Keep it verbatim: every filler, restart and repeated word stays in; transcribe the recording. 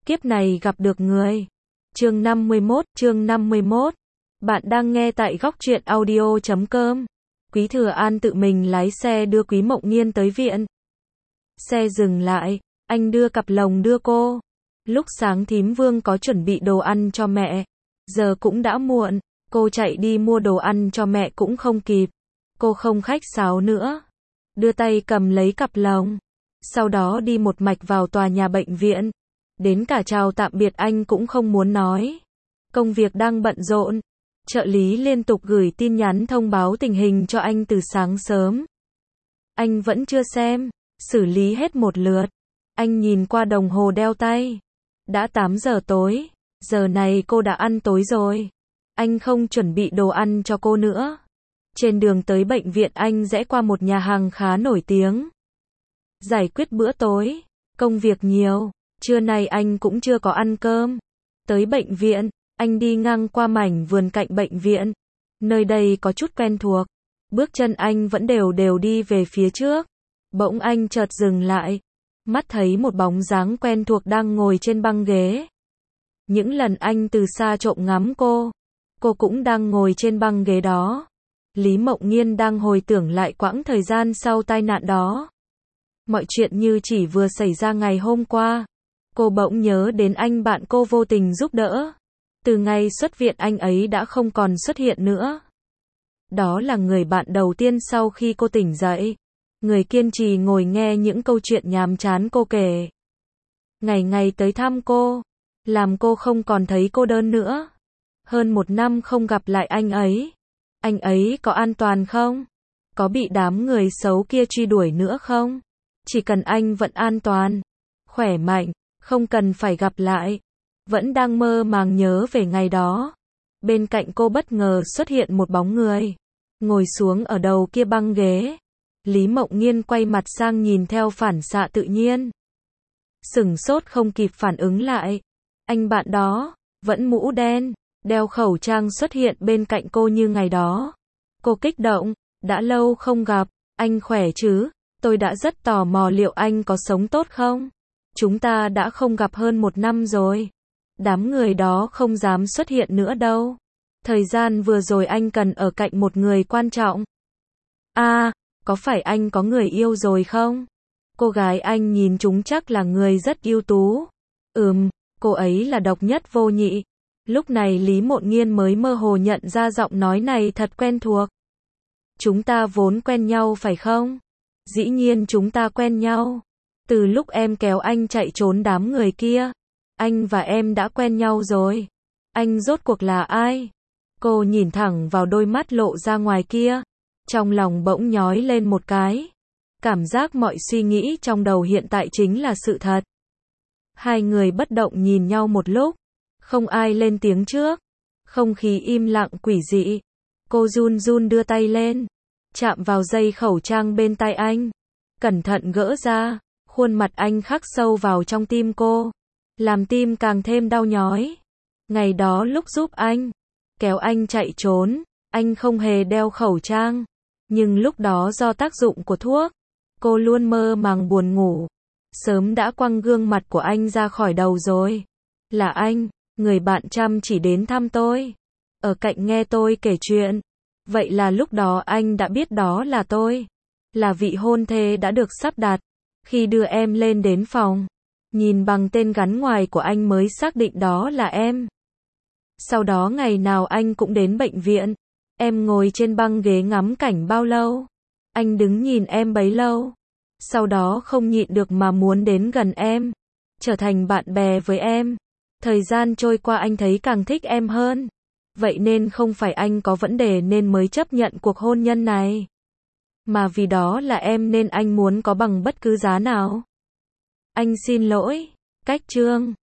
kiếp này gặp được người. Chương năm mươi mốt, chương năm mươi mốt. Bạn đang nghe tại góc truyện audio chấm com. Quý Thừa An tự mình lái xe đưa Quý Mộng Nghiên tới viện. Xe dừng lại, anh đưa cặp lồng đưa cô. Lúc sáng thím Vương có chuẩn bị đồ ăn cho mẹ. Giờ cũng đã muộn, cô chạy đi mua đồ ăn cho mẹ cũng không kịp. Cô không khách sáo nữa. Đưa tay cầm lấy cặp lồng. Sau đó đi một mạch vào tòa nhà bệnh viện. Đến cả chào tạm biệt anh cũng không muốn nói. Công việc đang bận rộn. Trợ lý liên tục gửi tin nhắn thông báo tình hình cho anh từ sáng sớm. Anh vẫn chưa xem, xử lý hết một lượt. Anh nhìn qua đồng hồ đeo tay. Đã tám giờ tối, giờ này cô đã ăn tối rồi. Anh không chuẩn bị đồ ăn cho cô nữa. Trên đường tới bệnh viện anh rẽ qua một nhà hàng khá nổi tiếng. Giải quyết bữa tối, công việc nhiều, trưa nay anh cũng chưa có ăn cơm. Tới bệnh viện, anh đi ngang qua mảnh vườn cạnh bệnh viện. Nơi đây có chút quen thuộc. Bước chân anh vẫn đều đều đi về phía trước. Bỗng anh chợt dừng lại. Mắt thấy một bóng dáng quen thuộc đang ngồi trên băng ghế. Những lần anh từ xa trộm ngắm cô, cô cũng đang ngồi trên băng ghế đó. Lý Mộng Nghiên đang hồi tưởng lại quãng thời gian sau tai nạn đó. Mọi chuyện như chỉ vừa xảy ra ngày hôm qua. Cô bỗng nhớ đến anh bạn cô vô tình giúp đỡ. Từ ngày xuất viện anh ấy đã không còn xuất hiện nữa. Đó là người bạn đầu tiên sau khi cô tỉnh dậy. Người kiên trì ngồi nghe những câu chuyện nhàm chán cô kể. Ngày ngày tới thăm cô. Làm cô không còn thấy cô đơn nữa. Hơn một năm không gặp lại anh ấy. Anh ấy có an toàn không? Có bị đám người xấu kia truy đuổi nữa không? Chỉ cần anh vẫn an toàn, khỏe mạnh, không cần phải gặp lại. Vẫn đang mơ màng nhớ về ngày đó. Bên cạnh cô bất ngờ xuất hiện một bóng người. Ngồi xuống ở đầu kia băng ghế. Lý Mộng Nghiên quay mặt sang nhìn theo phản xạ tự nhiên. Sửng sốt không kịp phản ứng lại. Anh bạn đó, vẫn mũ đen, đeo khẩu trang xuất hiện bên cạnh cô như ngày đó. Cô kích động, đã lâu không gặp, anh khỏe chứ? Tôi đã rất tò mò liệu anh có sống tốt không? Chúng ta đã không gặp hơn một năm rồi. Đám người đó không dám xuất hiện nữa đâu. Thời gian vừa rồi anh cần ở cạnh một người quan trọng. À, có phải anh có người yêu rồi không? Cô gái anh nhìn chúng chắc là người rất ưu tú. Ừm, cô ấy là độc nhất vô nhị. Lúc này Lý Mộng Nghiên mới mơ hồ nhận ra giọng nói này thật quen thuộc. Chúng ta vốn quen nhau phải không? Dĩ nhiên chúng ta quen nhau. Từ lúc em kéo anh chạy trốn đám người kia, anh và em đã quen nhau rồi. Anh rốt cuộc là ai? Cô nhìn thẳng vào đôi mắt lộ ra ngoài kia. Trong lòng bỗng nhói lên một cái. Cảm giác mọi suy nghĩ trong đầu hiện tại chính là sự thật. Hai người bất động nhìn nhau một lúc. Không ai lên tiếng trước. Không khí im lặng quỷ dị. Cô run run đưa tay lên. Chạm vào dây khẩu trang bên tay anh. Cẩn thận gỡ ra. Khuôn mặt anh khắc sâu vào trong tim cô. Làm tim càng thêm đau nhói. Ngày đó lúc giúp anh, kéo anh chạy trốn, anh không hề đeo khẩu trang. Nhưng lúc đó do tác dụng của thuốc, cô luôn mơ màng buồn ngủ. Sớm đã quăng gương mặt của anh ra khỏi đầu rồi. Là anh, người bạn chăm chỉ đến thăm tôi. Ở cạnh nghe tôi kể chuyện. Vậy là lúc đó anh đã biết đó là tôi. Là vị hôn thê đã được sắp đặt. Khi đưa em lên đến phòng, nhìn bằng tên gắn ngoài của anh mới xác định đó là em. Sau đó ngày nào anh cũng đến bệnh viện. Em ngồi trên băng ghế ngắm cảnh bao lâu? Anh đứng nhìn em bấy lâu. Sau đó không nhịn được mà muốn đến gần em. Trở thành bạn bè với em. Thời gian trôi qua anh thấy càng thích em hơn. Vậy nên không phải anh có vấn đề nên mới chấp nhận cuộc hôn nhân này. Mà vì đó là em nên anh muốn có bằng bất cứ giá nào. Anh xin lỗi. Cách chương